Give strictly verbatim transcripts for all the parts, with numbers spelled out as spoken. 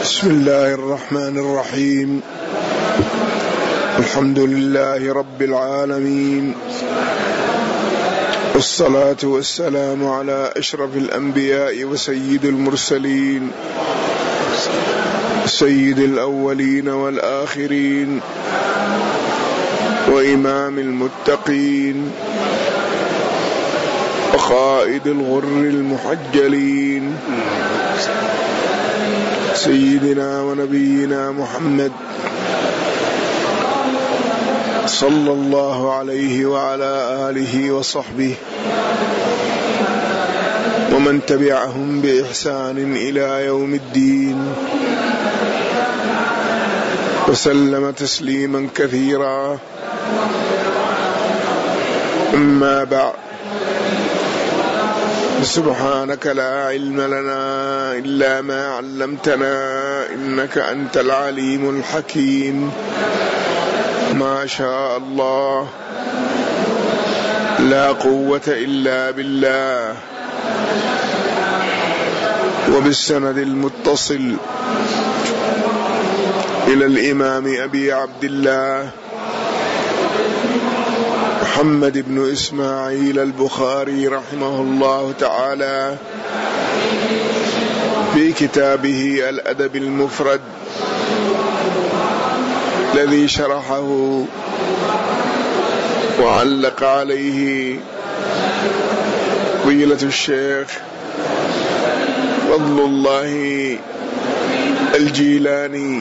بسم الله الرحمن الرحيم. الحمد لله رب العالمين، والصلاة والسلام على أشرف الأنبياء وسيد المرسلين، سيد الأولين والآخرين، وإمام المتقين، وقائد الغر المحجلين، سيدنا ونبينا محمد صلى الله عليه وعلى آله وصحبه ومن تبعهم بإحسان إلى يوم الدين، وسلم تسليما كثيرا. أما بعد، سبحانك لا علم لنا إلا ما علمتنا إنك أنت العليم الحكيم. ما شاء الله، لا قوة إلا بالله. وبالسند المتصل إلى الإمام أبي عبد الله محمد بن إسماعيل البخاري رحمه الله تعالى في كتابه الأدب المفرد الذي شرحه وعلق عليه فضيلة الشيخ فضل الله الجيلاني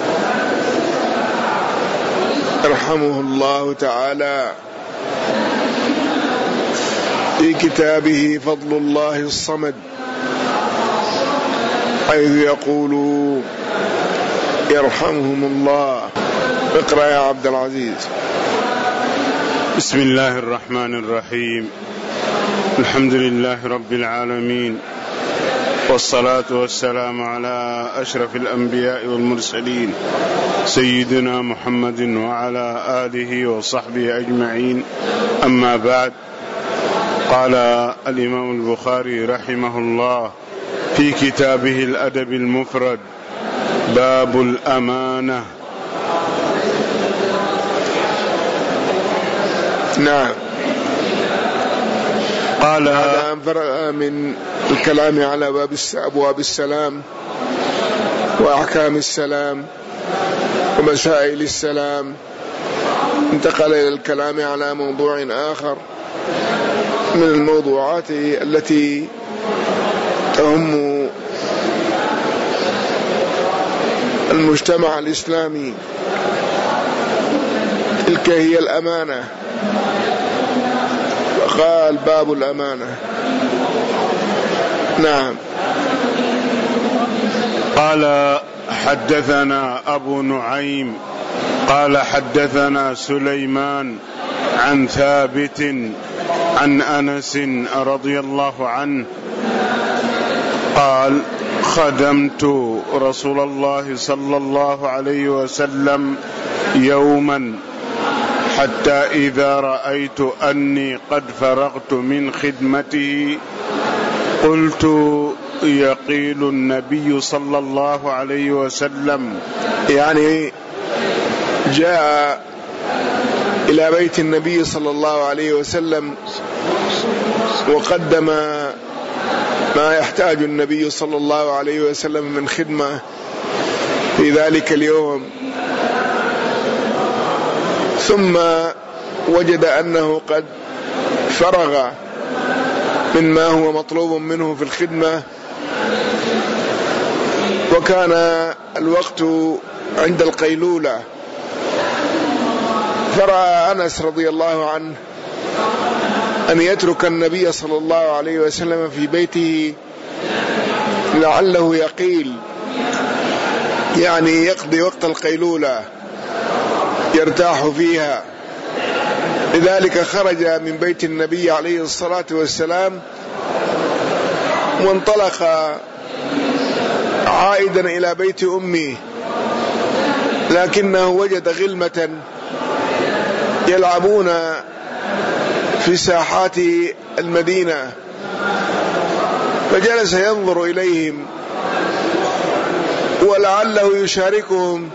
رحمه الله تعالى في كتابه فضل الله الصمد، حيث يقول يرحمهم الله. اقرأ يا عبد العزيز. بسم الله الرحمن الرحيم. الحمد لله رب العالمين، والصلاة والسلام على أشرف الأنبياء والمرسلين سيدنا محمد وعلى آله وصحبه أجمعين. أما بعد، قال الإمام البخاري رحمه الله في كتابه الأدب المفرد: باب الأمانة. نعم. قال هذا فرق من الكلام على باب أبواب السلام وأحكام السلام ومسائل السلام، انتقل إلى الكلام على موضوع آخر من الموضوعات التي تهم المجتمع الإسلامي، تلك هي الأمانة. قال باب الأمانة. نعم. قال حدثنا أبو نعيم قال حدثنا سليمان عن ثابت عن أنس رضي الله عنه قال: خدمت رسول الله صلى الله عليه وسلم يوما، حتى إذا رأيت أني قد فرغت من خدمته قلت: يقيل النبي صلى الله عليه وسلم. يعني جاء إلى بيت النبي صلى الله عليه وسلم وقدم ما يحتاج النبي صلى الله عليه وسلم من خدمة في ذلك اليوم، ثم وجد أنه قد فرغ مما هو مطلوب منه في الخدمة، وكان الوقت عند القيلولة، فرأى أنس رضي الله عنه أن يترك النبي صلى الله عليه وسلم في بيته لعله يقيل، يعني يقضي وقت القيلولة يرتاح فيها. لذلك خرج من بيت النبي عليه الصلاة والسلام وانطلق عائدا إلى بيت أمه، لكنه وجد غلمة يلعبون في ساحات المدينة، فجلس ينظر إليهم ولعله يشاركهم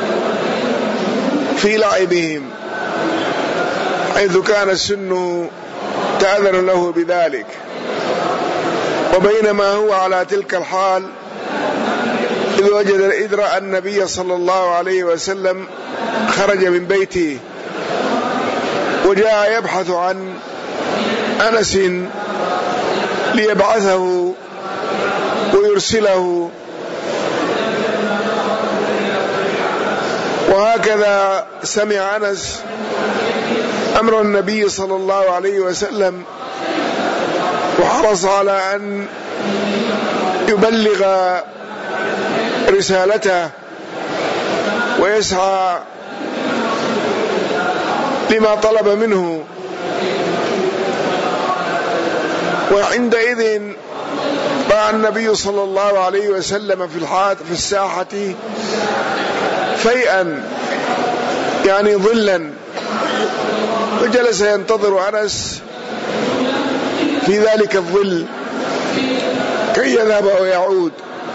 في لعبهم حيث كان السن تأذن له بذلك. وبينما هو على تلك الحال إذ وجد إذ رأى النبي صلى الله عليه وسلم خرج من بيته وجاء يبحث عن أنس ليبعثه ويرسله، وهكذا سمع أنس أمر النبي صلى الله عليه وسلم وحرص على أن يبلغ رسالته ويسعى لما طلب منه. وعندئذ رأى النبي صلى الله عليه وسلم في في الساحة فيئا يعني ظلا، وجلس ينتظر أنس في ذلك الظل كي يذهب ويعود.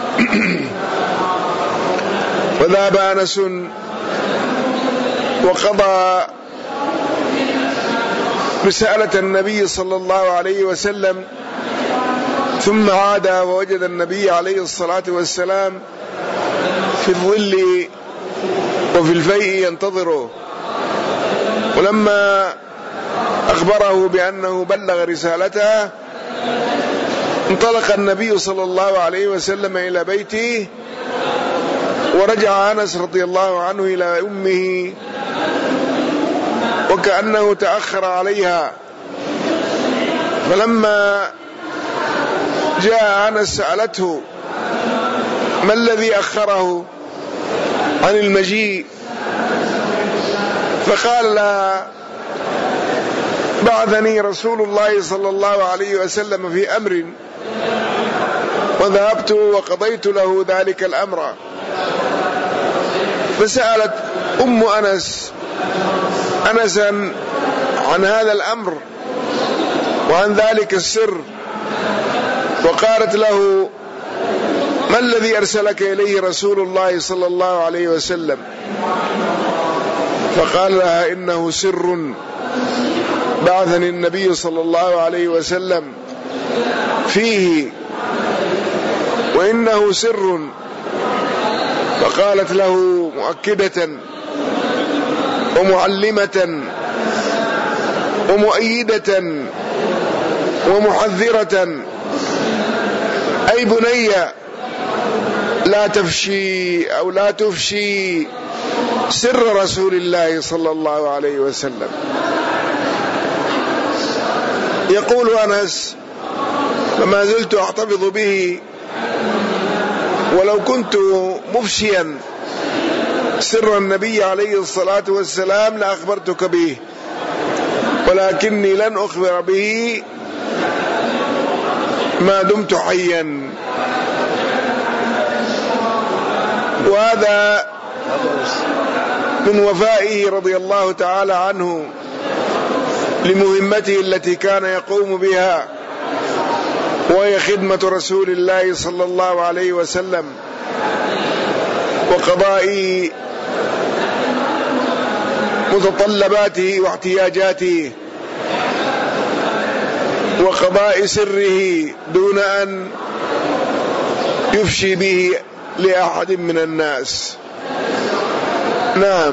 وذهب أنس وقضى رسالة النبي صلى الله عليه وسلم، ثم عاد ووجد النبي عليه الصلاة والسلام في الظل وفي الفيء ينتظره. ولما أخبره بأنه بلغ رسالته انطلق النبي صلى الله عليه وسلم إلى بيته، ورجع أنس رضي الله عنه إلى أمه وكأنه تأخر عليها. فلما جاء أنس سألته ما الذي أخره عن المجيء، فقال لها بعثني رسول الله صلى الله عليه وسلم في أمر وذهبت وقضيت له ذلك الأمر. فسألت أم أنس أنسا عن هذا الأمر وعن ذلك السر، وقالت له ما الذي أرسلك إليه رسول الله صلى الله عليه وسلم؟ فقال لها إنه سر بعثني النبي صلى الله عليه وسلم فيه وإنه سر. فقالت له مؤكدة ومعلمة ومؤيدة ومحذرة أي بني لا تفشي أو لا تفشي سر رسول الله صلى الله عليه وسلم. يقول أنس فما زلت أحتفظ به، ولو كنت مفشيا سر النبي عليه الصلاة والسلام لأخبرتك به، ولكني لن أخبر به ما دمت حيا. وهذا من وفائه رضي الله تعالى عنه لمهمته التي كان يقوم بها، وهي خدمة رسول الله صلى الله عليه وسلم وقضاء متطلباته واحتياجاته وقضاء سره دون أن يفشي به لأحد من الناس. نعم.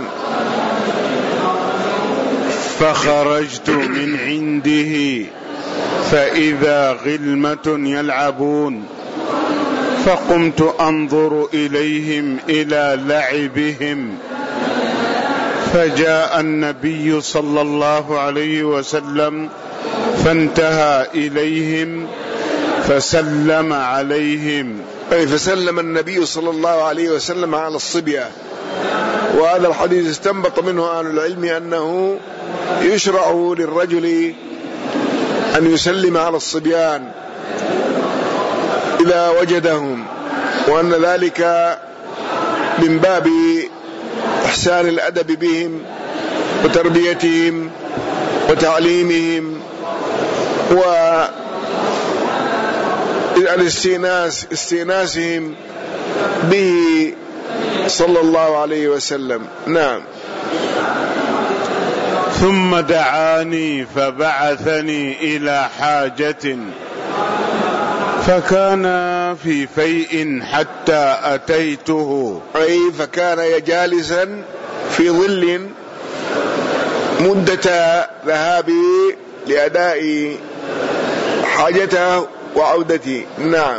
فخرجت من عنده فإذا غلمة يلعبون، فقمت أنظر إليهم إلى لعبهم، فجاء النبي صلى الله عليه وسلم فانتهى إليهم فسلم عليهم، أي فسلم النبي صلى الله عليه وسلم على الصبية. وهذا الحديث استنبط منه أهل العلم أنه يشرع للرجل أن يسلم على الصبيان إذا وجدهم، وأن ذلك من باب إحسان الأدب بهم وتربيتهم وتعليمهم وإظهار الاستئناس استئناسهم به صلى الله عليه وسلم. نعم. ثم دعاني فبعثني إلى حاجة فكان في فيء حتى أتيته، أي فكان جالسا في ظل مدة ذهابه لأداء حاجته وعودته. نعم.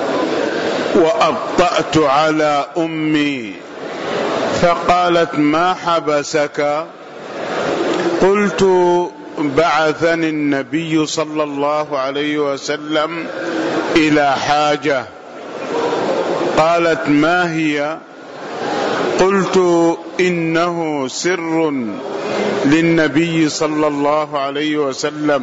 وأبطأت على أمي فقالت ما حبسك؟ قلت بعثني النبي صلى الله عليه وسلم إلى حاجة. قالت ما هي؟ قلت إنه سر للنبي صلى الله عليه وسلم.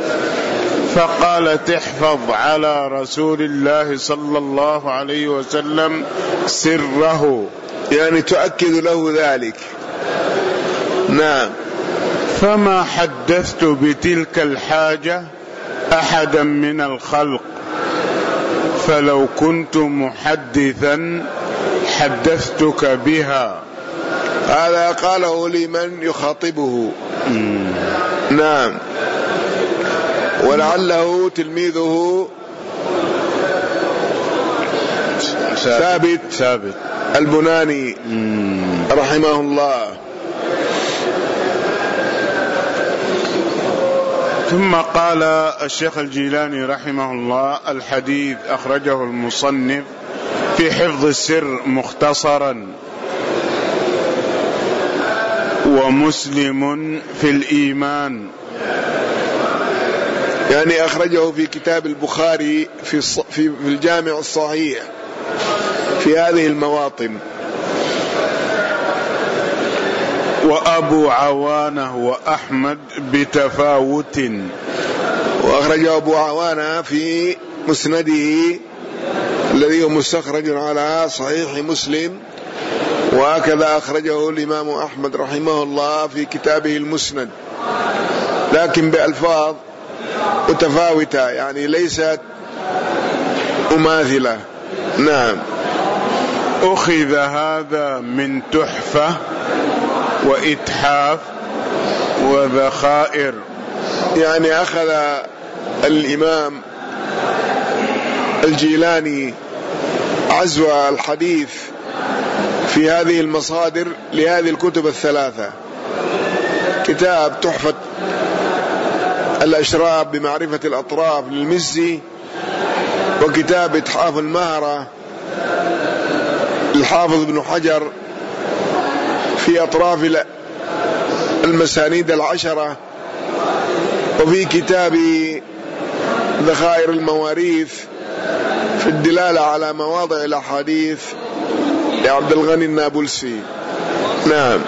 فقالت احفظ على رسول الله صلى الله عليه وسلم سره، يعني تؤكد له ذلك. نعم. فما حدثت بتلك الحاجة أحدا من الخلق، فلو كنت محدثا حدثتك بها. هذا قاله لمن يخاطبه. مم. نعم. ولعله تلميذه ثابت ثابت البناني رحمه الله. ثم قال الشيخ الجيلاني رحمه الله: الحديث أخرجه المصنف في حفظ السر مختصرا، ومسلم في الإيمان، يعني أخرجه في كتاب البخاري في في الجامع الصحيح في هذه المواطن. وأبو عوانة وأحمد بتفاوت، وأخرجه أبو عوانة في مسنده الذي هو مستخرج على صحيح مسلم، وهكذا أخرجه الإمام أحمد رحمه الله في كتابه المسند، لكن بألفاظ متفاوتة، يعني ليست مماثلة. نعم. أخذ هذا من تحفة وإتحاف وذخائر، يعني أخذ الإمام الجيلاني عزو الحديث في هذه المصادر لهذه الكتب الثلاثة: كتاب تحفة الأشراف بمعرفة الأطراف للمزي، وكتاب إتحاف المهرة الحافظ ابن حجر في أطراف المسانيد العشرة، وفي كتاب ذخائر المواريث في الدلالة على مواضع الأحاديث لعبد الغني النابلسي. نعم.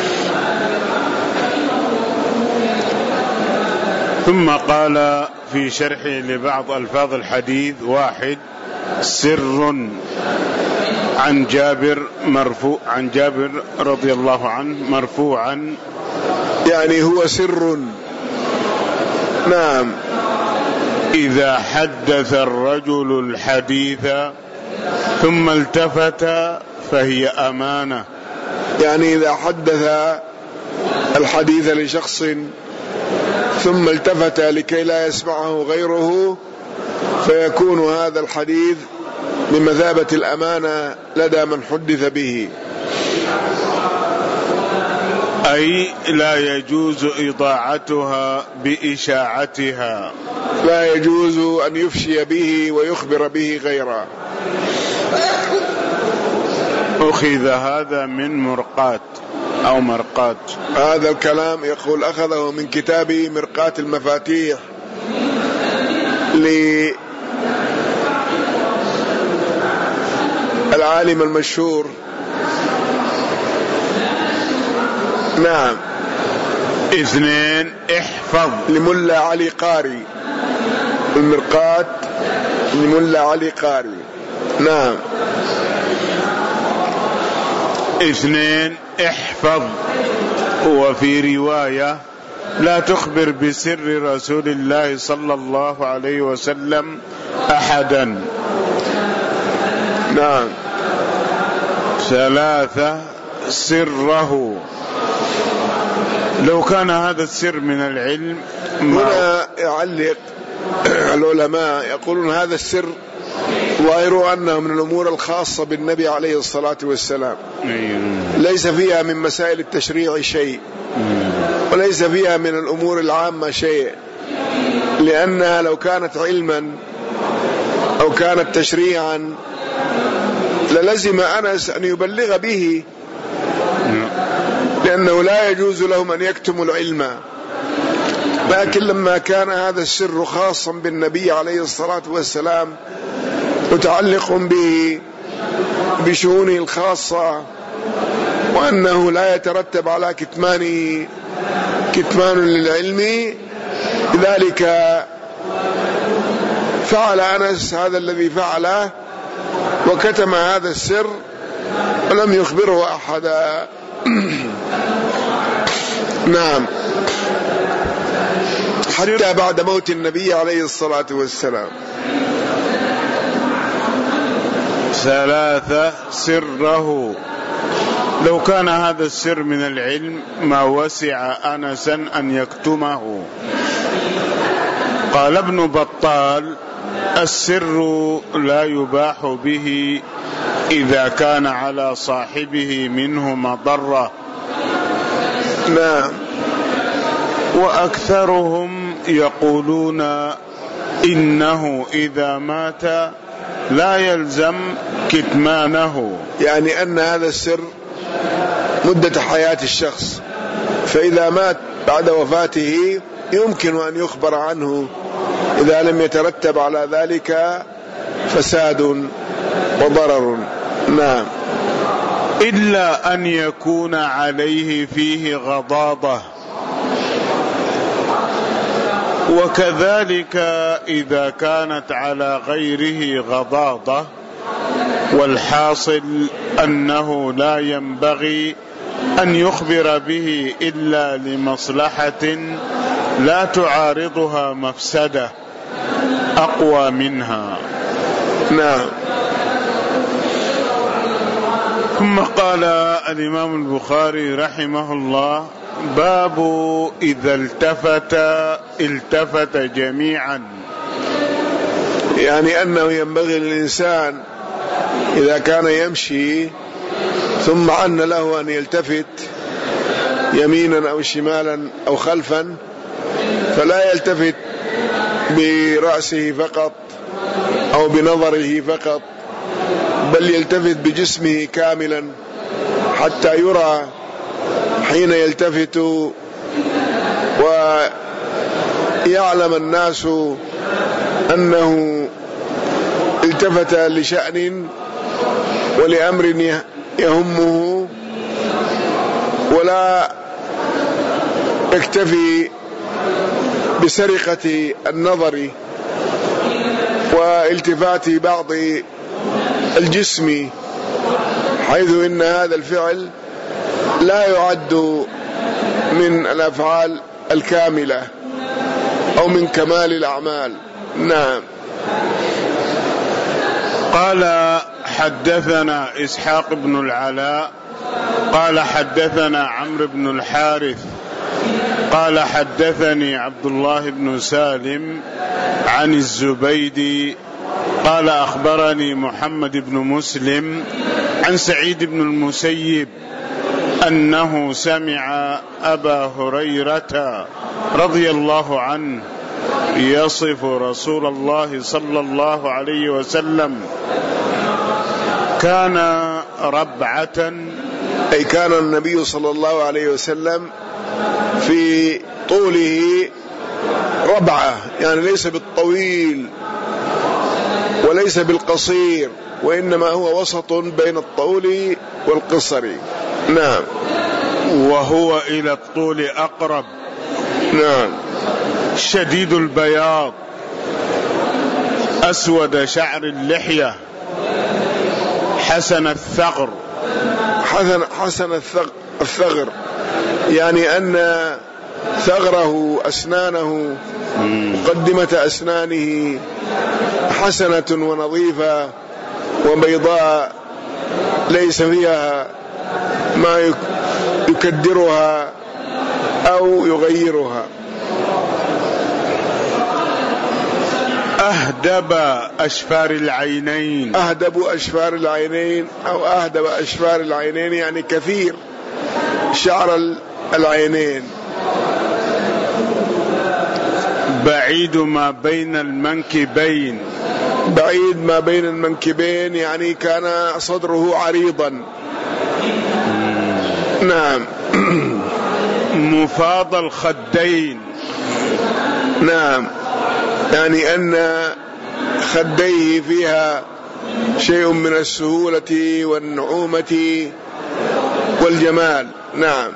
ثم قال في شرحه لبعض ألفاظ الحديث: واحد، سر عن جابر مرفوع عن جابر رضي الله عنه مرفوعا، يعني هو سر. نعم. إذا حدث الرجل الحديث ثم التفت فهي أمانة، يعني إذا حدث الحديث لشخص ثم التفت لكي لا يسمعه غيره فيكون هذا الحديث بمثابة الأمانة لدى من حدث به، أي لا يجوز إضاعتها بإشاعتها، لا يجوز أن يفشي به ويخبر به غيره. أخذ هذا من مرقات أو مرقات. هذا الكلام يقول أخذه من كتاب مرقاة المفاتيح للعالم المشهور. نعم. اثنين، احفظ لملا علي قاري، المرقاة لملا علي قاري. نعم. اثنين، احفظ. وفي رواية: لا تخبر بسر رسول الله صلى الله عليه وسلم أحدا. نعم. ثلاثة سره، لو كان هذا السر من العلم. هنا يعلق العلماء يقولون هذا السر ظاهر أنه من الأمور الخاصة بالنبي عليه الصلاة والسلام، ليس فيها من مسائل التشريع شيء، وليس فيها من الأمور العامة شيء، لأنها لو كانت علما أو كانت تشريعا للزم أنس أن يبلغ به، لأنه لا يجوز لهم أن يكتموا العلم. لكن لما كان هذا السر خاصا بالنبي عليه الصلاة والسلام متعلق به بشؤونه الخاصة، وأنه لا يترتب على كتمانه كتمان للعلم، لذلك فعل أنس هذا الذي فعله وكتم هذا السر ولم يخبره أحدا. نعم، حتى بعد موت النبي عليه الصلاة والسلام. ثلاثة سره، لو كان هذا السر من العلم ما وسع أنسا أن يكتمه. قال ابن بطال: السر لا يباح به إذا كان على صاحبه منه مضرة. نعم. وأكثرهم يقولون إنه إذا مات لا يلزم كتمانه، يعني أن هذا السر مدة حياة الشخص، فإذا مات بعد وفاته يمكن أن يخبر عنه إذا لم يترتب على ذلك فساد وضرر. نعم. إلا أن يكون عليه فيه غضاضة، وكذلك إذا كانت على غيره غضاضة، والحاصل أنه لا ينبغي أن يخبر به إلا لمصلحة لا تعارضها مفسدة أقوى منها. نعم. ثم قال الإمام البخاري رحمه الله: باب إذا التفت التفت جميعا، يعني أنه ينبغي للإنسان إذا كان يمشي ثم عن له أن يلتفت يمينا أو شمالا أو خلفا، فلا يلتفت برأسه فقط أو بنظره فقط، بل يلتفت بجسمه كاملا حتى يرى حين يلتفت ويعلم الناس أنه التفت لشأن ولأمر يهمه، ولا يكتفي بسرقة النظر والتفات بعض الجسم، حيث إن هذا الفعل لا يعد من الأفعال الكاملة أو من كمال الأعمال. نعم. قال: حدثنا إسحاق بن العلاء قال حدثنا عمرو بن الحارث قال حدثني عبد الله بن سالم عن الزبيدي قال أخبرني محمد بن مسلم عن سعيد بن المسيب أنه سمع أبا هريرة رضي الله عنه يصف رسول الله صلى الله عليه وسلم: كان ربعة، أي كان النبي صلى الله عليه وسلم في طوله ربعة، يعني ليس بالطويل وليس بالقصير، وإنما هو وسط بين الطول والقصر. نعم. وهو إلى الطول أقرب. نعم. شديد البياض، أسود شعر اللحية، حسن الثغر. حسن, حسن الثغر يعني أن ثغره أسنانه مقدمة أسنانه حسنة ونظيفة وبيضاء ليس فيها ما يكدرها أو يغيرها. أهدب أشفار العينين. أهدب أشفار العينين أو أهدب أشفار العينين يعني كثير شعر العينين. بعيد ما بين المنكبين. بعيد ما بين المنكبين يعني كان صدره عريضا. نعم. مفاض الخدين. نعم، يعني أن خديه فيها شيء من السهولة والنعومة والجمال. نعم.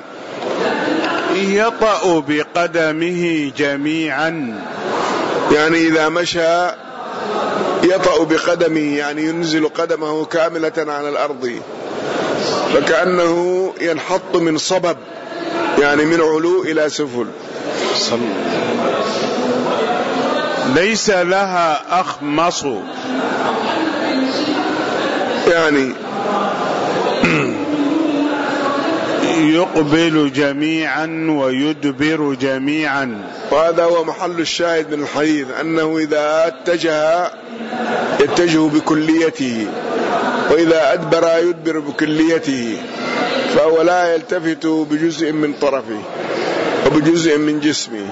يطأ بقدمه جميعا، يعني إذا مشى يطأ بقدمه يعني ينزل قدمه كاملة على الأرض، فكأنه ينحط من صبب، يعني من علو إلى سفل. ليس لها أخمص، يعني يقبل جميعا ويدبر جميعا. وهذا هو محل الشاهد من الحديث، أنه إذا اتجه يتجه بكليته، وإذا أدبر يدبر بكليته، فهو لا يلتفت بجزء من طرفه وبجزء من جسمه.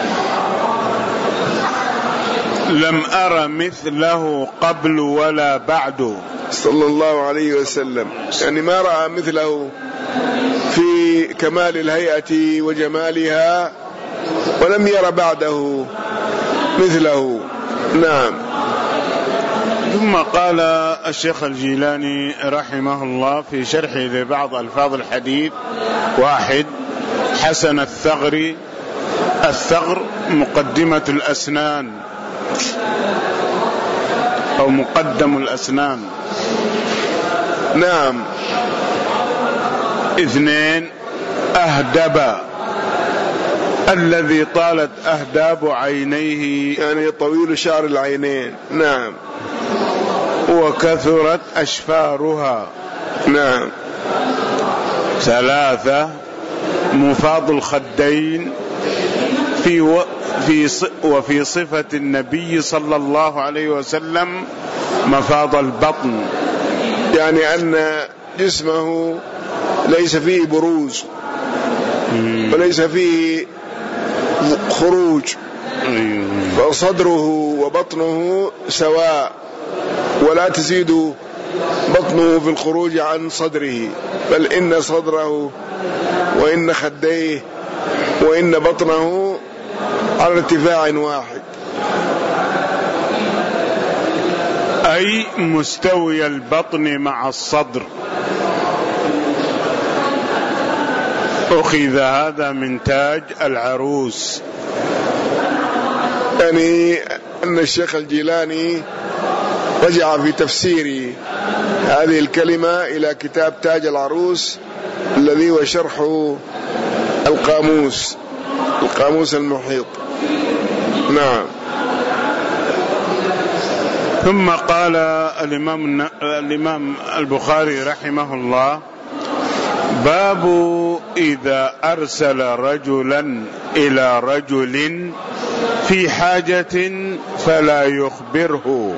لم أر مثله قبل ولا بعد صلى الله عليه وسلم، يعني ما رأى مثله في كمال الهيئة وجمالها، ولم ير بعده مثله. نعم. ثم قال الشيخ الجيلاني رحمه الله في شرحه لبعض ألفاظ الحديث: واحد، حسن الثغر. الثغر مقدمة الأسنان أو مقدم الأسنان. نعم. اثنين، أهدب، الذي طالت أهداب عينيه، يعني طويل شعر العينين. نعم. وكثرت أشفارها. نعم. ثلاثة، مفاض الخدين، في و في وفي صفة النبي صلى الله عليه وسلم مفاض البطن، يعني أن جسمه ليس فيه بروز وليس فيه خروج، فصدره وبطنه سواء، ولا تزيد بطنه في الخروج عن صدره، بل إن صدره وإن خديه وإن بطنه على ارتفاع واحد، أي مستوي البطن مع الصدر. أخذ هذا من تاج العروس. يعني أن الشيخ الجيلاني رجع في تفسير هذه الكلمة إلى كتاب تاج العروس الذي هو شرح القاموس القاموس المحيط. نعم. ثم قال الإمام الإمام البخاري رحمه الله: باب إذا أرسل رجلا إلى رجل في حاجة فلا يخبره.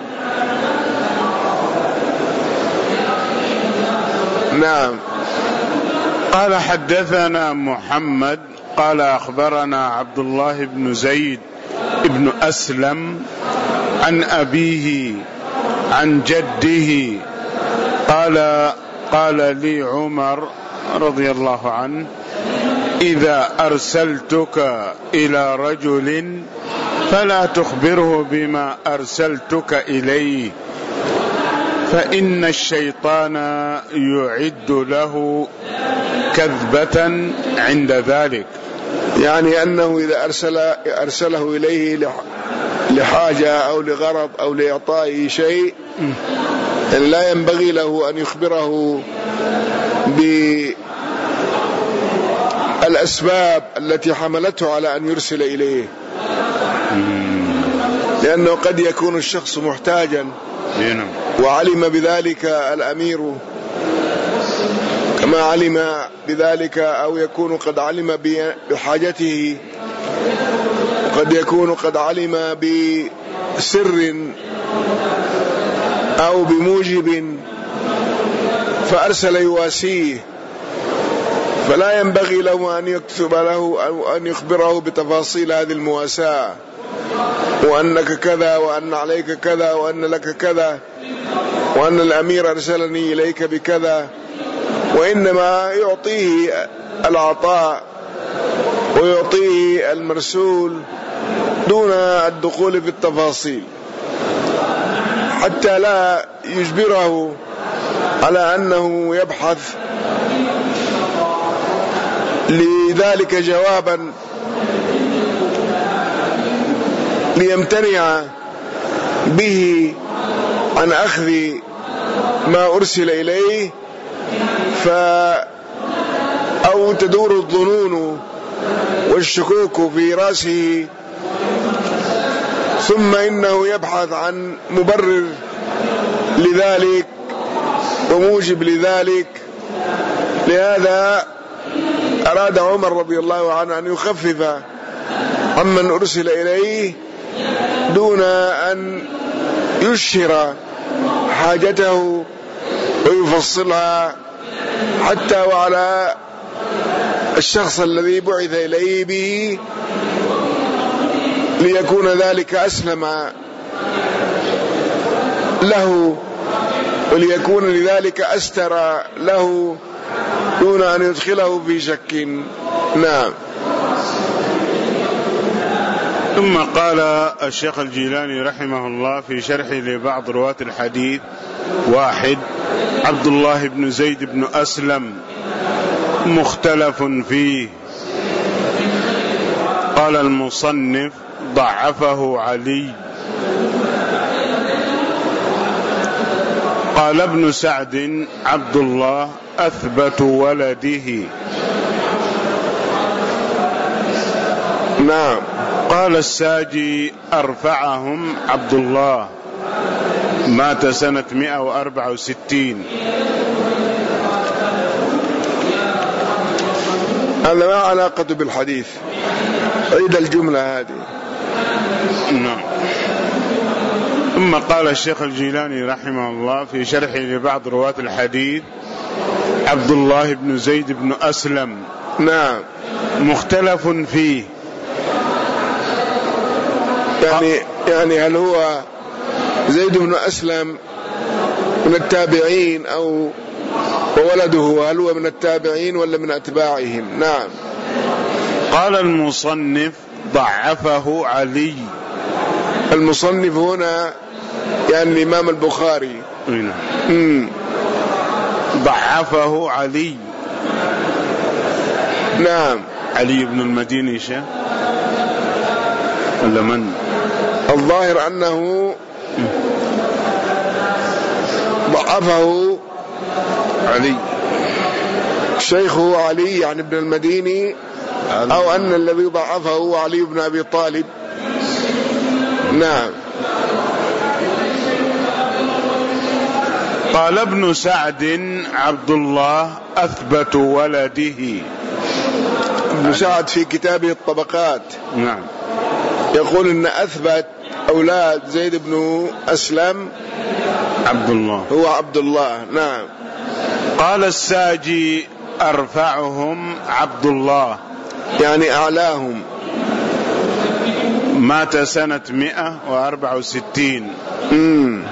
نعم. قال: حدثنا محمد قال أخبرنا عبد الله بن زيد ابن أسلم عن أبيه عن جده قال: قال لي عمر رضي الله عنه: إذا أرسلتك إلى رجل فلا تخبره بما أرسلتك إليه، فإن الشيطان يعد له كذبة عند ذلك. يعني أنه إذا أرسل أرسله إليه لحاجة أو لغرض أو لإعطائه شيء، يعني لا ينبغي له أن يخبره بالأسباب التي حملته على أن يرسل إليه، لأنه قد يكون الشخص محتاجا وعلم بذلك الأمير كما علم بذلك، أو يكون قد علم بحاجته، وقد يكون قد علم بسر أو بموجب فأرسل يواسيه، فلا ينبغي له أن يكتب له أو أن يخبره بتفاصيل هذه المواساة، وأنك كذا، وأن عليك كذا، وأن لك كذا، وأن الأمير أرسلني إليك بكذا، وإنما يعطيه العطاء ويعطيه المرسول دون الدخول في التفاصيل، حتى لا يجبره على أنه يبحث لذلك جوابا ليمتنع به عن أخذ ما أرسل إليه، ف أو تدور الظنون والشكوك في رأسه، ثم إنه يبحث عن مبرر لذلك وموجب لذلك. لهذا أراد عمر رضي الله عنه أن يخفف عمن أرسل إليه دون أن يشهر حاجته ويفصلها، حتى وعلى الشخص الذي بعث إليه به، ليكون ذلك أسلم له وليكون لذلك أستر له دون أن يدخله في شك. نعم. ثم قال الشيخ الجيلاني رحمه الله في شرحه لبعض رواة الحديث: واحد، عبد الله بن زيد بن أسلم مختلف فيه. قال المصنف: ضعفه علي. قال ابن سعد: عبد الله أثبت ولده. نعم. قال الساجي: أرفعهم عبد الله، مات سنة مئة وأربعة وستين. هذا ما علاقة بالحديث، عيد الجملة هذه. نعم. ثم قال الشيخ الجيلاني رحمه الله في شرحه لبعض رواة الحديث: عبد الله بن زيد بن أسلم. نعم. مختلف فيه. يعني يعني هل هو زيد بن أسلم من التابعين أو وولده هل هو من التابعين ولا من أتباعهم؟ نعم. قال المصنف: ضعفه علي. المصنف هنا يعني الإمام البخاري. نعم. ضعفه علي. نعم. علي بن المديني شيخ ولا من؟ الظاهر أنه ضعفه علي، شيخه علي يعني ابن المديني، أو أن الذي ضعفه هو علي بن أبي طالب. نعم. قال ابن سعد: عبد الله أثبت ولده. ابن سعد في كتابه الطبقات نعم يقول إن أثبت أولاد زيد بن أسلم عبد الله، هو عبد الله. نعم. قال الساجي: أرفعهم عبد الله، يعني أعلاهم. مات سنة مئة وأربعة وستين. مم.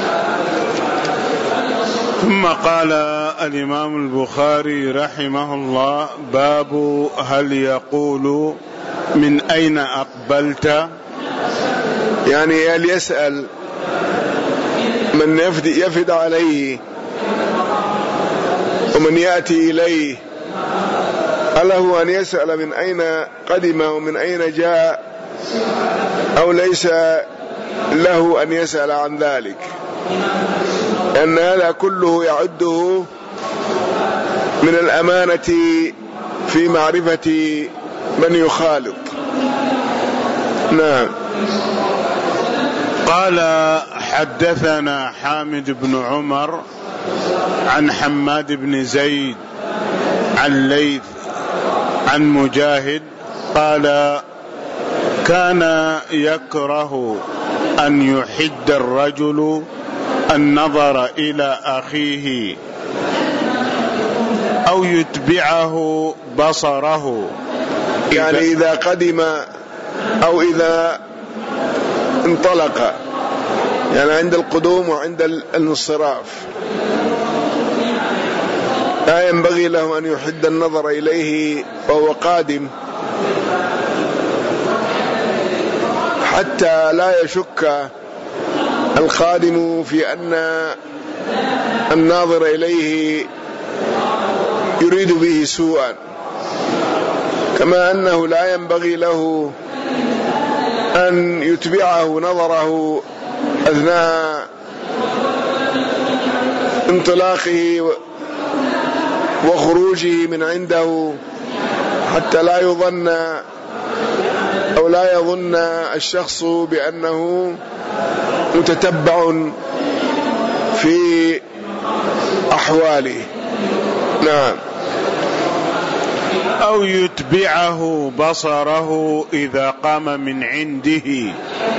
ثم قال الإمام البخاري رحمه الله: باب هل يقول من أين أقبلت؟ يعني هل يسأل من يفد, يفد عليه ومن يأتي إليه، أله أن يسأل من أين قدم ومن أين جاء، أو ليس له أن يسأل عن ذلك، لأن هذا كله يعده من الأمانة في معرفة من يخالط. نعم. قال حدثنا حامد بن عمر عن حماد بن زيد عن ليث عن مجاهد قال كان يكره أن يحد الرجل النظر إلى أخيه أو يتبعه بصره، يعني إذا قدم أو إذا انطلق، يعني عند القدوم وعند الانصراف لا ينبغي له أن يحد النظر إليه وهو قادم، حتى لا يشك القادم في أن الناظر إليه يريد به سوءا، كما أنه لا ينبغي له أن يتبعه نظره أثناء انطلاقه وخروجه من عنده، حتى لا يظن أو لا يظن الشخص بأنه متتبع في أحواله. نعم. أو يتبعه بصره إذا قام من عنده.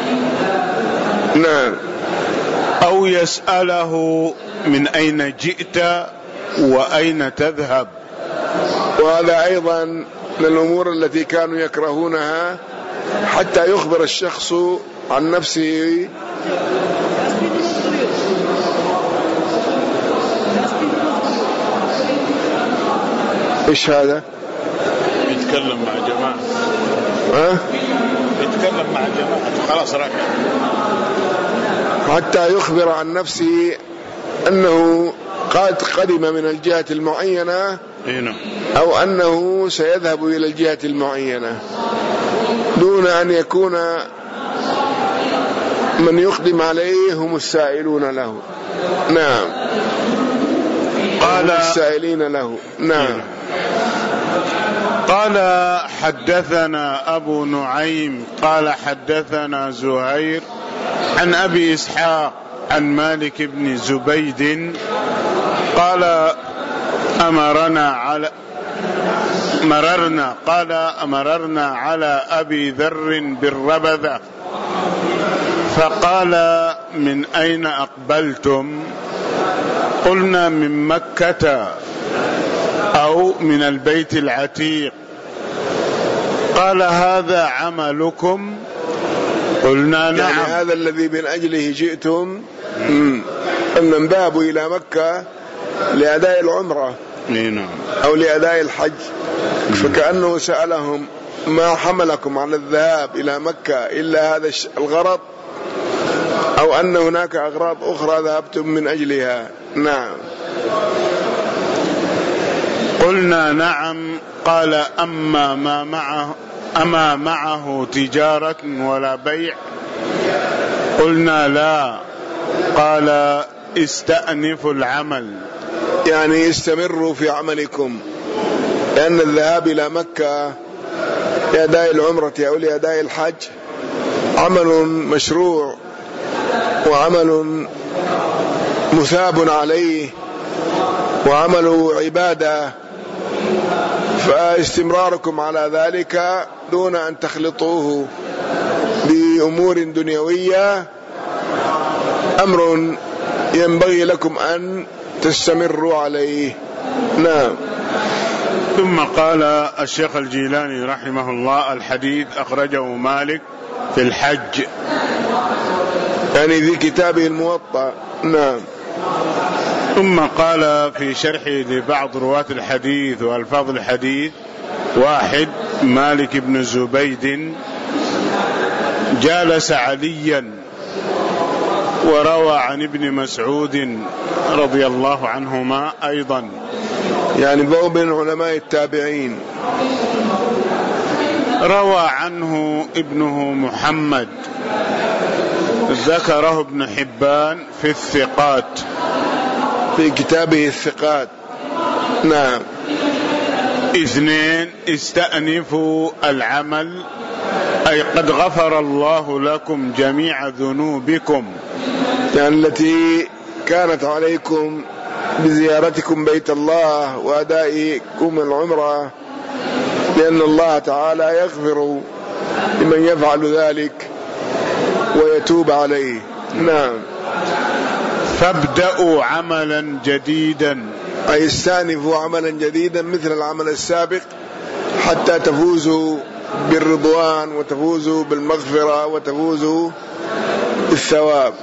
نعم. أو يسأله من أين جئت وأين تذهب، وهذا أيضا من الأمور التي كانوا يكرهونها، حتى يخبر الشخص عن نفسه. إيش هذا؟ يتكلم مع جماعة. ها؟ يتكلم مع جماعة خلاص راح. حتى يخبر عن نفسه أنه قد قدم من الجهة المعينة أو أنه سيذهب إلى الجهة المعينة، دون أن يكون من يقدم عليه هم السائلون له. نعم. قال السائلين له. نعم. قال حدثنا أبو نعيم قال حدثنا زهير عن أبي إسحاق عن مالك بن زبيد قال أمرنا على مررنا قال أمررنا على أبي ذر بالربذة فقال من أين أقبلتم؟ قلنا من مكة أو من البيت العتيق. قال هذا عملكم؟ قلنا نعم. يعني هذا الذي من أجله جئتم؟ أن ذهبوا إلى مكة لأداء العمرة أو لأداء الحج، فكأنه سألهم ما حملكم على الذهاب إلى مكة إلا هذا الغرض، أو أن هناك أغراض أخرى ذهبتم من أجلها؟ نعم. قلنا نعم. قال أما ما معه أما معه تجارة ولا بيع؟ قلنا لا. قال استأنفوا العمل، يعني استمروا في عملكم، لأن الذهاب إلى مكة لأداء العمرة أو لأداء الحج عمل مشروع وعمل مثاب عليه وعمل عبادة، فاستمراركم على ذلك دون أن تخلطوه بأمور دنيوية أمر ينبغي لكم أن تستمروا عليه. نعم. ثم قال الشيخ الجيلاني رحمه الله الحديث أخرجه مالك في الحج، يعني في كتابه الموطأ. نعم. ثم قال في شرحه لبعض رواة الحديث وألفاظ الحديث: واحد، مالك بن زبيد جالس عليا وروى عن ابن مسعود رضي الله عنهما أيضا، يعني ضوء من علماء التابعين. روى عنه ابنه محمد، ذكره ابن حبان في الثقات في كتابه الثقات. نعم. اثنين، استأنفوا العمل أي قد غفر الله لكم جميع ذنوبكم، يعني التي كانت عليكم بزيارتكم بيت الله وأدائكم العمرة، لأن الله تعالى يغفر لمن يفعل ذلك ويتوب عليه. نعم. فابدأوا عملا جديدا، أي استأنفوا عملا جديدا مثل العمل السابق حتى تفوزوا بالرضوان وتفوزوا بالمغفرة وتفوزوا بالثواب.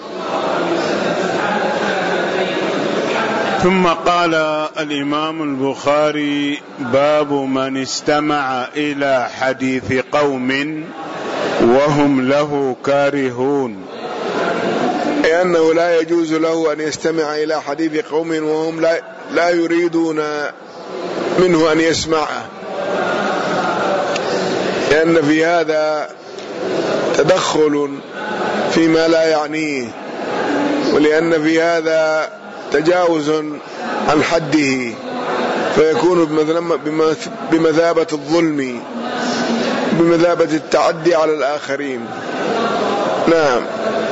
ثم قال الإمام البخاري: باب من استمع إلى حديث قوم وهم له كارهون، أي أنه لا يجوز له أن يستمع إلى حديث قوم وهم لا, لا يريدون منه أن يسمعه، لأن في هذا تدخل فيما لا يعنيه، ولأن في هذا تجاوز عن حده، فيكون بمثابة الظلم، بمثابة التعدي على الآخرين. نعم.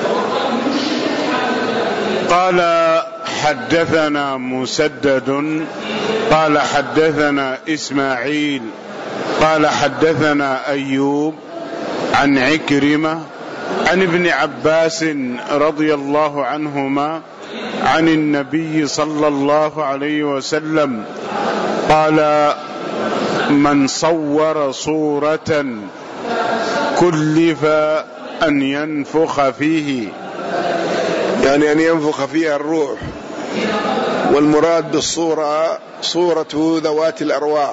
قال: حدثنا مسدد قال حدثنا إسماعيل قال حدثنا أيوب عن عكرمة عن ابن عباس رضي الله عنهما عن النبي صلى الله عليه وسلم قال: من صور صورة كلف أن ينفخ فيه، يعني أن ينفخ فيها الروح، والمراد بالصورة صورة ذوات الأرواح،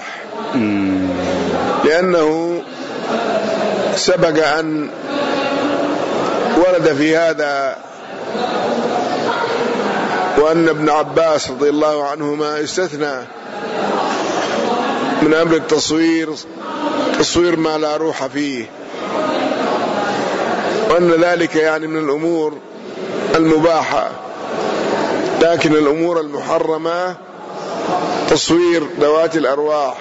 لأنه سبق أن ورد في هذا وأن ابن عباس رضي الله عنهما استثنى من أمر التصوير تصوير ما لا روح فيه، وأن ذلك يعني من الأمور المباحة، لكن الأمور المحرمة تصوير ذوات الأرواح،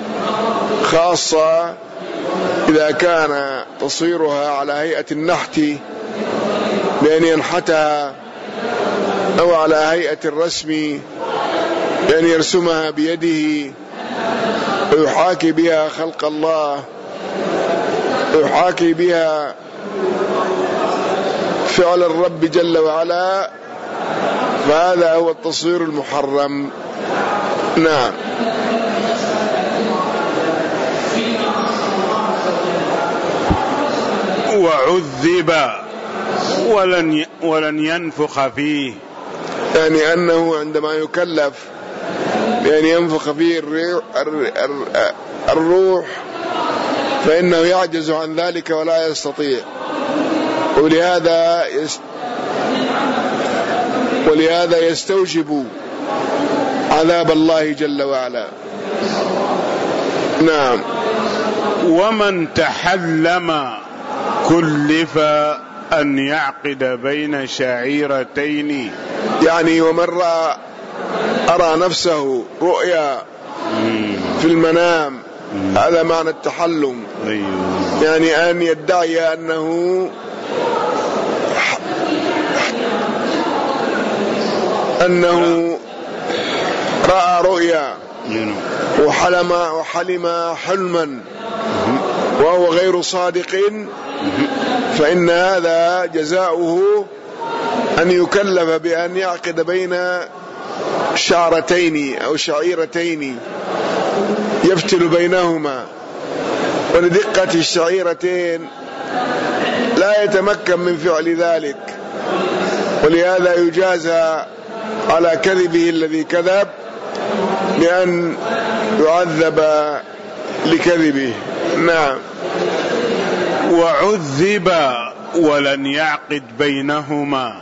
خاصة إذا كان تصويرها على هيئة النحت بأن ينحتها، أو على هيئة الرسم بأن يرسمها بيده ويحاكي بها خلق الله، ويحاكي بها فعل الرب جل وعلا، فهذا هو التصوير المحرم. نعم. وعذب ولن ولن ينفخ فيه، يعني أنه عندما يكلف بأن ينفخ فيه الروح فإنه يعجز عن ذلك ولا يستطيع، ولهذا يست... ولهذا يستوجب عذاب الله جل وعلا. نعم. ومن تحلم كلف أن يعقد بين شعيرتين، يعني ومن رأى أرى نفسه رؤيا في المنام، هذا معنى التحلم، يعني أن يدعي أنه أنه رأى رؤيا وحلم وحلم حلما وهو غير صادق، فإن هذا جزاؤه أن يكلف بأن يعقد بين شعرتين أو شعيرتين يفتل بينهما، ولدقة الشعيرتين لا يتمكن من فعل ذلك، ولهذا يجازى على كذبه الذي كذب بأن يعذب لكذبه. نعم. وعذب ولن يعقد بينهما.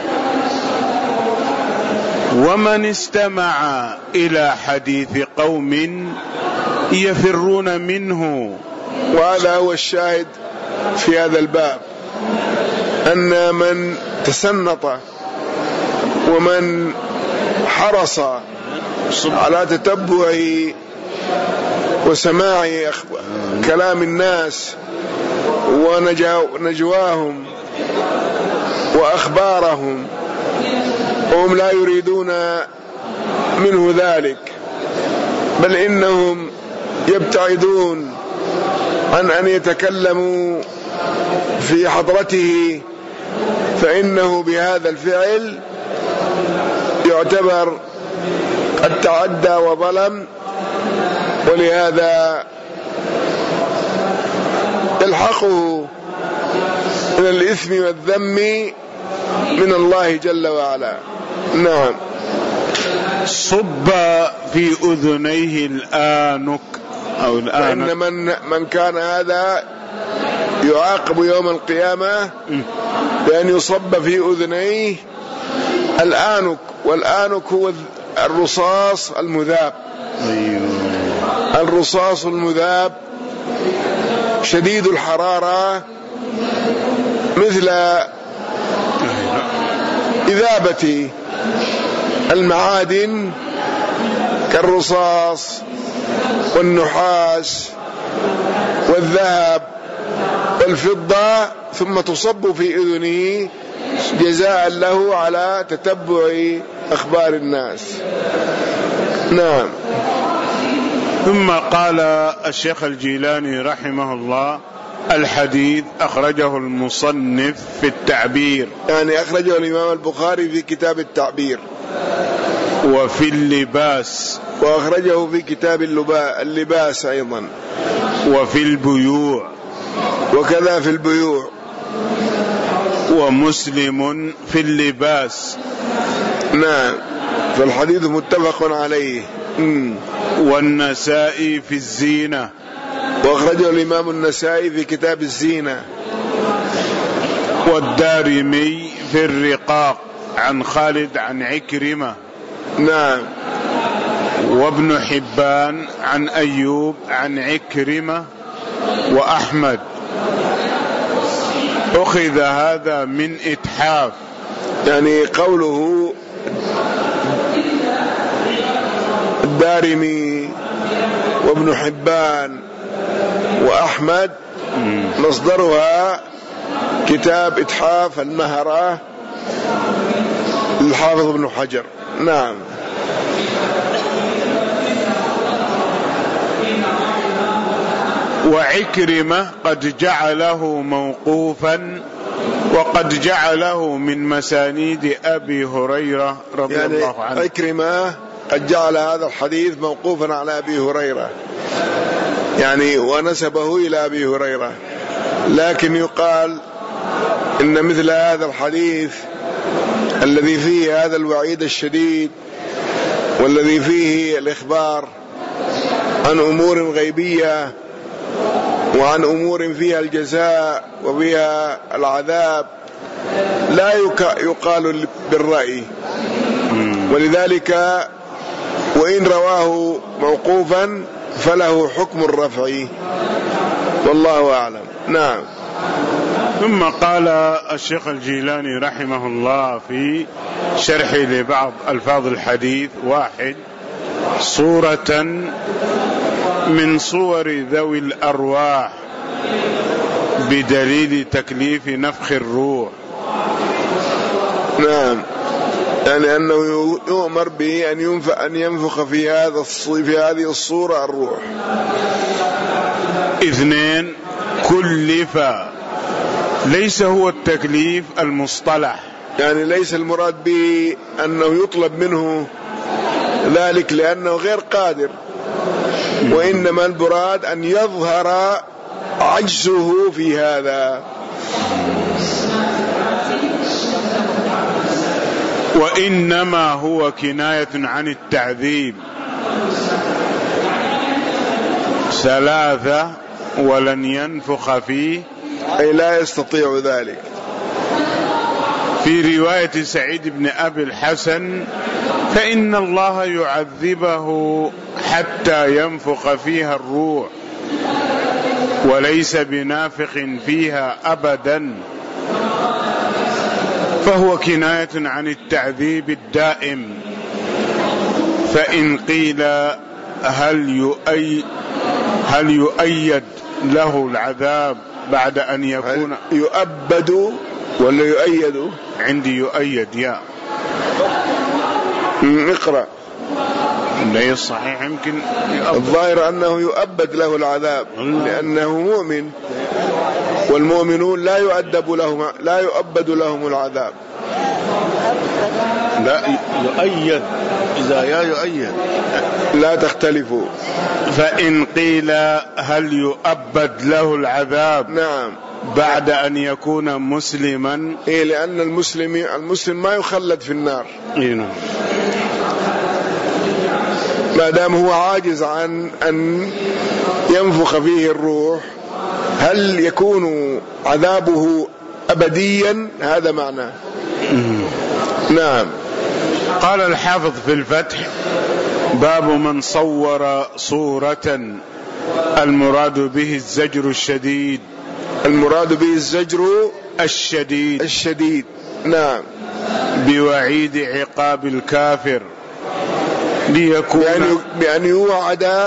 ومن استمع إلى حديث قوم يفرون منه، وهذا هو الشاهد في هذا الباب، أن من تسنط ومن حرص على تتبع وسماع كلام الناس ونجواهم وأخبارهم، وهم لا يريدون منه ذلك، بل إنهم يبتعدون عن أن يتكلموا في حضرته، فإنه بهذا الفعل يعتبر قد تعدى وظلم، ولهذا يلحقه من الإثم والذم من الله جل وعلا. نعم. صب في أذنيه الآنك أو الآنك، فإن من, من كان هذا يعاقب يوم القيامة بأن يصب في أذنيه الآنك، والآنك هو الرصاص المذاب. الرصاص المذاب شديد الحرارة مثل إذابة المعادن كالرصاص والنحاس والذهب والفضة، ثم تصب في أذنه جزاء له على تتبع أخبار الناس. نعم. ثم قال الشيخ الجيلاني رحمه الله: الحديث أخرجه المصنف في التعبير، يعني أخرجه الإمام البخاري في كتاب التعبير، وفي اللباس، وأخرجه في كتاب اللباس أيضا، وفي البيوع، وكذا في البيوع، ومسلم في اللباس. نعم، فالحديث متفق عليه. مم. والنسائي في الزينة، وأخرجه الإمام النسائي في كتاب الزينة. والدارمي في الرقاق عن خالد عن عكرمة. نعم. وابن حبان عن أيوب عن عكرمة. وأحمد. أخذ هذا من إتحاف، يعني قوله الدارمي وابن حبان وأحمد مصدرها كتاب إتحاف المهرة للحافظ ابن حجر. نعم. وعكرمة قد جعله موقوفا، وقد جعله من مسانيد أبي هريرة رضي يعني الله عنه. عكرمة قد جعل هذا الحديث موقوفا على أبي هريرة، يعني ونسبه إلى أبي هريرة، لكن يقال إن مثل هذا الحديث الذي فيه هذا الوعيد الشديد، والذي فيه الإخبار عن أمور غيبية وعن أمور فيها الجزاء وفيها العذاب، لا يقال بالرأي، ولذلك وإن رواه موقوفا فله حكم الرفع، والله أعلم. نعم. ثم قال الشيخ الجيلاني رحمه الله في شرح لبعض ألفاظ الحديث: واحد، صورة من صور ذوي الأرواح بدليل تكليف نفخ الروح. نعم، يعني أنه يؤمر به أن ينفخ أن ينفخ في هذا في هذه الصورة الروح. اثنين، كلف، ليس هو التكليف المصطلح، يعني ليس المراد به أنه يطلب منه ذلك لأنه غير قادر، وإنما المراد أن يظهر عجزه في هذا. وإنما هو كناية عن التعذيب. ثلاثة، ولن ينفخ فيه، أي لا يستطيع ذلك. في رواية سعيد بن أبي الحسن: فإن الله يعذبه حتى ينفخ فيها الروح، وليس بنافخ فيها أبدا، فهو كناية عن التعذيب الدائم. فإن قيل هل يؤي هل يؤيد له العذاب بعد أن يكون يؤبد ولا يؤيد؟ عندي يؤيد يا اقرأ. ليس صحيح، يمكن يؤبد. الظاهر أنه يؤبد له العذاب لأنه مؤمن، والمؤمنون لا يؤدب لهم لا يؤبد لهم العذاب. لا يؤيد، إذا يا يؤيد لا تختلفوا. فإن قيل هل يؤبد له العذاب نعم بعد أن يكون مسلما؟ إيه، لأن المسلم المسلم ما يخلد في النار. إيه نعم. ما دام هو عاجز عن أن ينفخ فيه الروح، هل يكون عذابه أبديا؟ هذا معناه. نعم. قال الحافظ في الفتح: باب من صور صورة المراد به الزجر الشديد. المراد به الزجر الشديد الشديد نعم، بوعيد عقاب الكافر، ليكون يعني بأن يوعد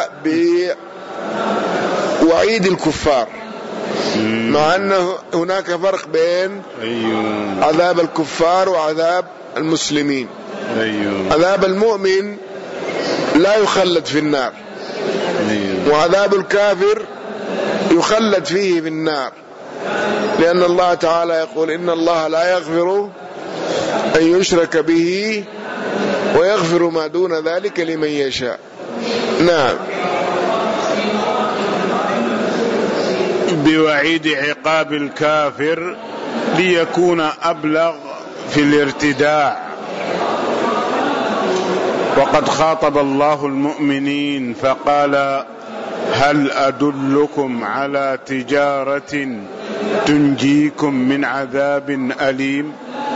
بوعيد الكفار، مع أنه هناك فرق بين أيوه. عذاب الكفار وعذاب المسلمين. أيوه. عذاب المؤمن لا يخلد في النار، أيوه. وعذاب الكافر يخلد فيه في النار، لأن الله تعالى يقول: إن الله لا يغفر أن يشرك به ويغفر ما دون ذلك لمن يشاء. نعم. بوعيد عقاب الكافر ليكون أبلغ في الارتداع. وقد خاطب الله المؤمنين فقال: هل أدلكم على تجارة تنجيكم من عذاب أليم؟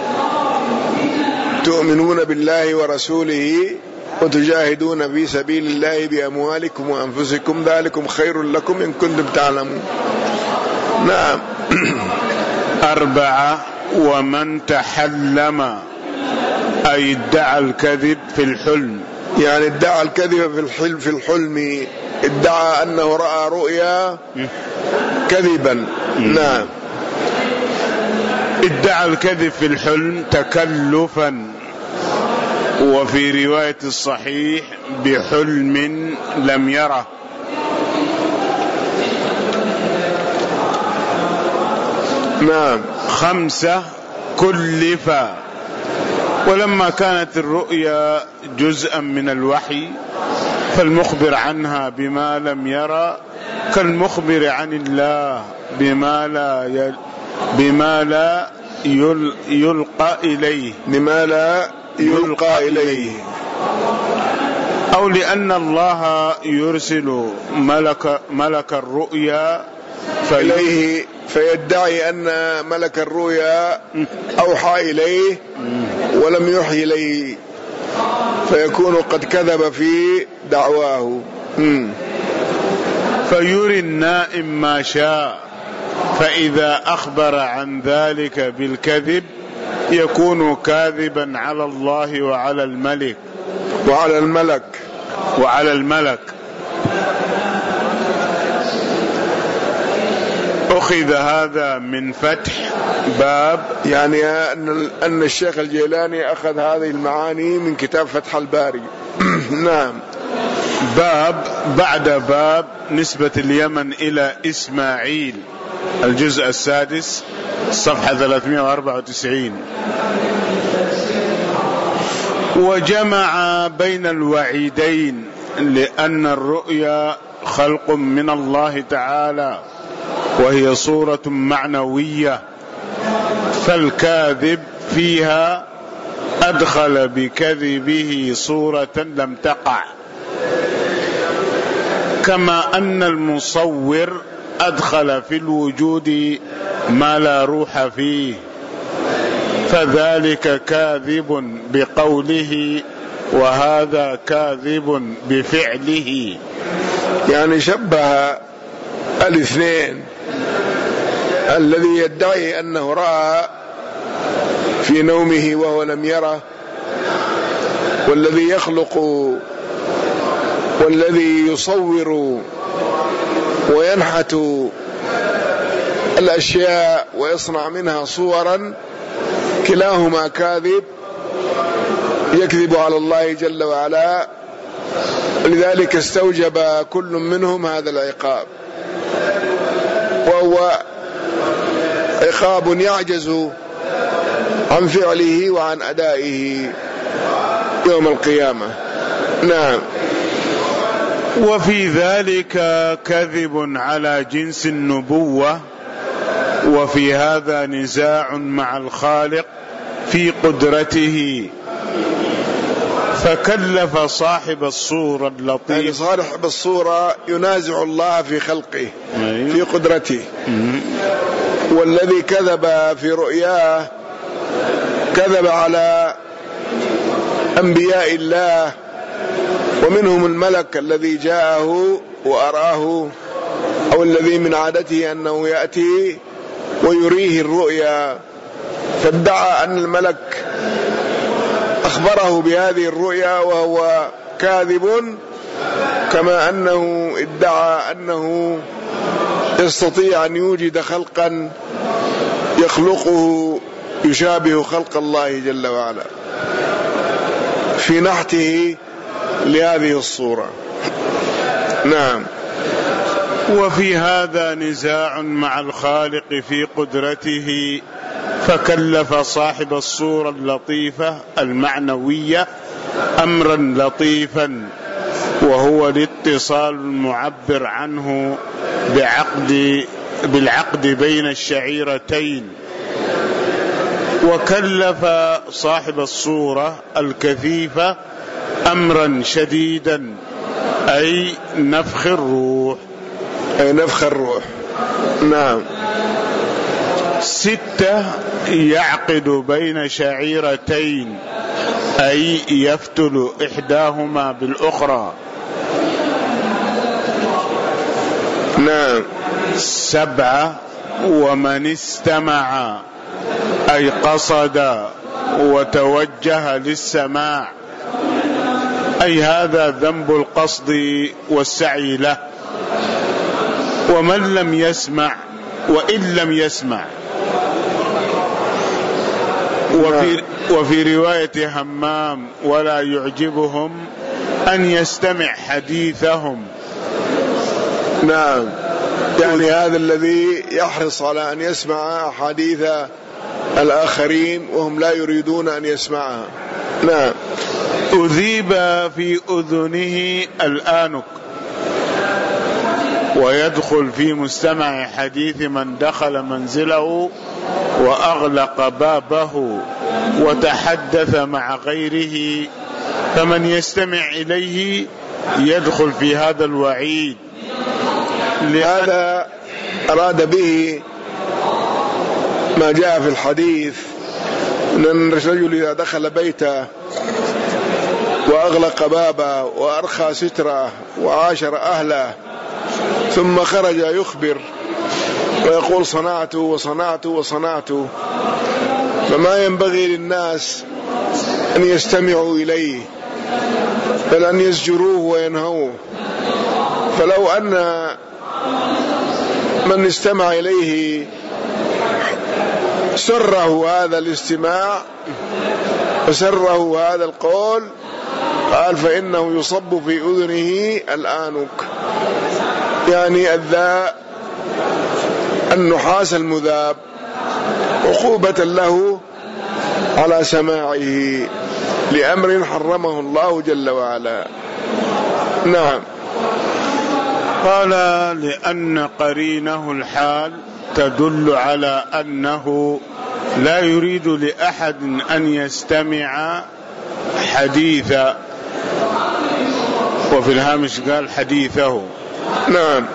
تؤمنون بالله ورسوله وتجاهدون في سبيل الله بأموالكم وأنفسكم، ذلكم خير لكم إن كنتم تعلمون. نعم. أربعة: ومن تحلم أي ادعى الكذب في الحلم، يعني ادعى الكذب في الحلم في الحلم ادعى أنه رأى رؤيا كذبا. نعم. ادعى الكذب في الحلم تكلفا، وفي رواية الصحيح بحلم لم يره. نعم. خمسة: كلف، ولما كانت الرؤيا جزءا من الوحي فالمخبر عنها بما لم يرى كالمخبر عن الله بما لا يل بما لا يل يلقى إليه بما لا يلقى إليه، أو لأن الله يرسل ملك ملك الرؤيا إليه فيدعي أن ملك الرؤيا أوحى إليه ولم يوحي إليه، فيكون قد كذب في دعواه. مم. فيري النائم ما شاء، فإذا أخبر عن ذلك بالكذب يكون كاذبا على الله وعلى الملك وعلى الملك وعلى الملك. أخذ هذا من فتح باب، يعني أن أن الشيخ الجيلاني أخذ هذه المعاني من كتاب فتح الباري. نعم. باب بعد باب نسبة اليمن إلى إسماعيل، الجزء السادس صفحة ثلاثمائة وأربعة وتسعين. وجمع بين الوعيدين لأن الرؤيا خلق من الله تعالى وهي صورة معنوية، فالكاذب فيها أدخل بكذبه صورة لم تقع، كما أن المصور أدخل في الوجود ما لا روح فيه، فذلك كاذب بقوله وهذا كاذب بفعله. يعني شبه الاثنين، الذي يدعي أنه رأى في نومه وهو لم يره، والذي يخلق والذي يصور وينحت الأشياء ويصنع منها صورا، كلاهما كاذب، يكذب على الله جل وعلا، لذلك استوجب كل منهم هذا العقاب، وهو عقاب يعجز عن فعله وعن أدائه يوم القيامة. نعم. وفي ذلك كذب على جنس النبوة، وفي هذا نزاع مع الخالق في قدرته، فكلف صاحب الصورة اللطيف، يعني صاحب الصورة ينازع الله في خلقه في قدرته، والذي كذب في رؤياه كذب على أنبياء الله، ومنهم الملك الذي جاءه وأراه، أو الذي من عادته أنه يأتي ويريه الرؤيا، فادعى أن الملك أخبره بهذه الرؤيا وهو كاذب، كما أنه ادعى أنه يستطيع أن يوجد خلقا يخلقه يشابه خلق الله جل وعلا في نحته لهذه الصورة. نعم. وفي هذا نزاع مع الخالق في قدرته، فكلف صاحب الصورة اللطيفة المعنوية أمرا لطيفا، وهو الاتصال المعبر عنه بعقد بالعقد بين الشعيرتين، وكلف صاحب الصورة الكثيفة أمرا شديدا، أي نفخ الروح، أي نفخ الروح. نعم. ستة يعقد بين شعيرتين، أي يفتل إحداهما بالأخرى. نعم. سبعة ومن استمع، أي قصد وتوجه للسماع، أي هذا ذنب القصد والسعي له. ومن لم يسمع، وإن لم يسمع. وفي, وفي رواية همام ولا يعجبهم أن يستمع حديثهم. نعم، يعني هذا الذي يحرص على أن يسمع حديث الآخرين وهم لا يريدون أن يسمعها. نعم. أذيب في أذنه الآنك، ويدخل في مستمع حديث من دخل منزله وأغلق بابه وتحدث مع غيره، فمن يستمع إليه يدخل في هذا الوعيد. هذا أراد به ما جاء في الحديث أن الرجل إذا دخل بيته وأغلق بابه وأرخى ستره وعاشر أهله ثم خرج يخبر ويقول صنعت وصنعت وصنعت، فما ينبغي للناس أن يستمعوا إليه بل أن يزجروه وينهوه. فلو أن من استمع إليه سره هذا الاستماع وسره هذا القول، قال فإنه يصب في أذنه الآنك، يعني الذاء النحاس المذاب، عقوبة له على سماعه لأمر حرمه الله جل وعلا. نعم. قال لأن قرينه الحال تدل على أنه لا يريد لأحد أن يستمع حديثا، وفي الهامش قال حديثه. نعم.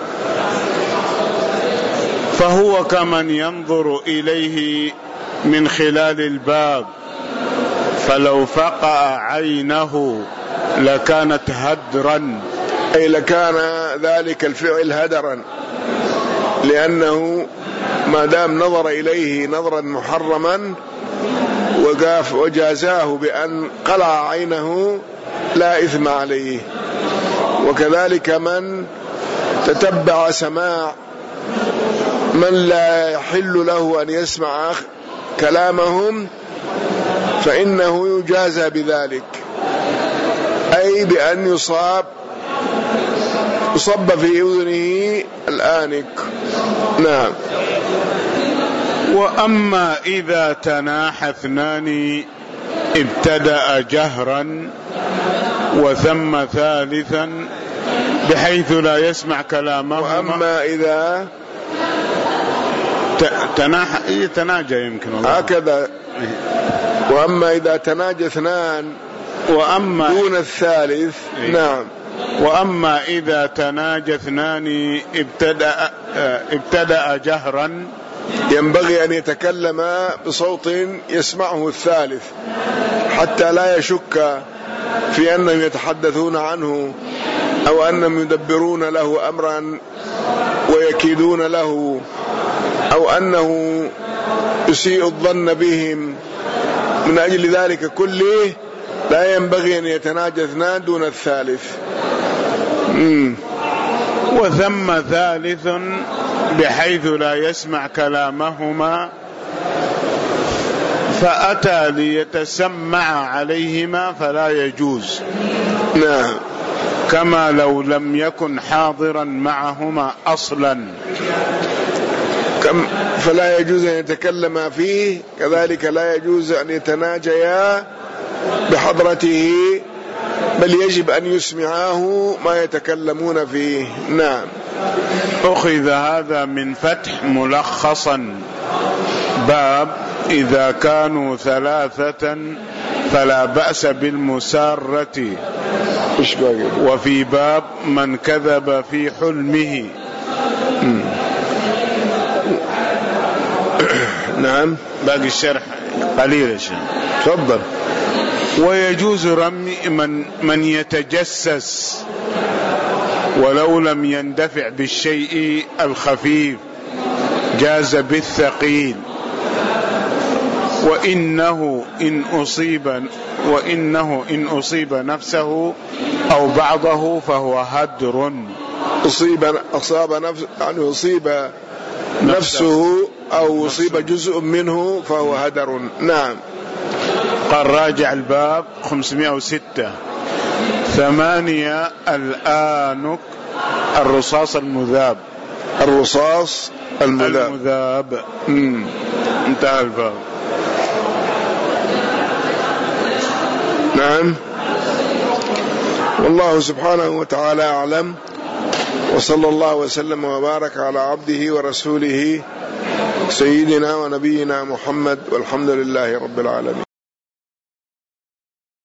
فهو كمن ينظر إليه من خلال الباب، فلو فقع عينه لكانت هدرا، أي لكان ذلك الفعل هدرا، لأنه ما دام نظر إليه نظرا محرما وقاف وجازاه بأن قلع عينه لا إثم عليه. وكذلك من تتبع سماع من لا يحل له أن يسمع كلامهم فإنه يجازى بذلك، أي بأن يصاب يصب في أذنه الآنك. نعم. وأما إذا تناحى اثنان ابتدأ جهرا وثم ثالثا بحيث لا يسمع كلامهما. وأما إذا تناحى تناجى يمكن الله هكذا. وأما إذا تناجى اثنان وأما دون الثالث. نعم. وأما إذا تناجى اثنان ابتدأ ابتدأ جهرا ينبغي أن يتكلم بصوت يسمعه الثالث حتى لا يشك في أنهم يتحدثون عنه أو أنهم يدبرون له أمرا ويكيدون له أو أنه يسيء الظن بهم. من أجل ذلك كله لا ينبغي أن يتناجى اثنان دون الثالث. مم. وثم ثالث بحيث لا يسمع كلامهما فأتى ليتسمع عليهما فلا يجوز. نعم. كما لو لم يكن حاضرا معهما أصلا كم فلا يجوز أن يتكلم فيه، كذلك لا يجوز أن يتناجيا بحضرته، بل يجب أن يسمعاه ما يتكلمون فيه. نعم. أخذ هذا من فتح ملخصا باب إذا كانوا ثلاثة فلا بأس بالمسارة، وفي باب من كذب في حلمه. نعم. باقي الشرح قليل يا شيخ. تفضل. ويجوز رمي من من يتجسس ولو لم يندفع بالشيء الخفيف، جاز بالثقيل. وإنه إن أصيب وإنه إن أصيب نفسه أو بعضه فهو هدر. أصيب أصاب نفسه يعني أصيب نفسه أو أصيب جزء منه فهو هدر. نعم. قال راجع الباب خمسمائة وستة. ثمانية الآنك الرصاص المذاب. الرصاص المذاب, المذاب. مم. انتهى الباب. نعم. والله سبحانه وتعالى أعلم، وصلى الله وسلم وبارك على عبده ورسوله سيدنا ونبينا محمد، والحمد لله رب العالمين.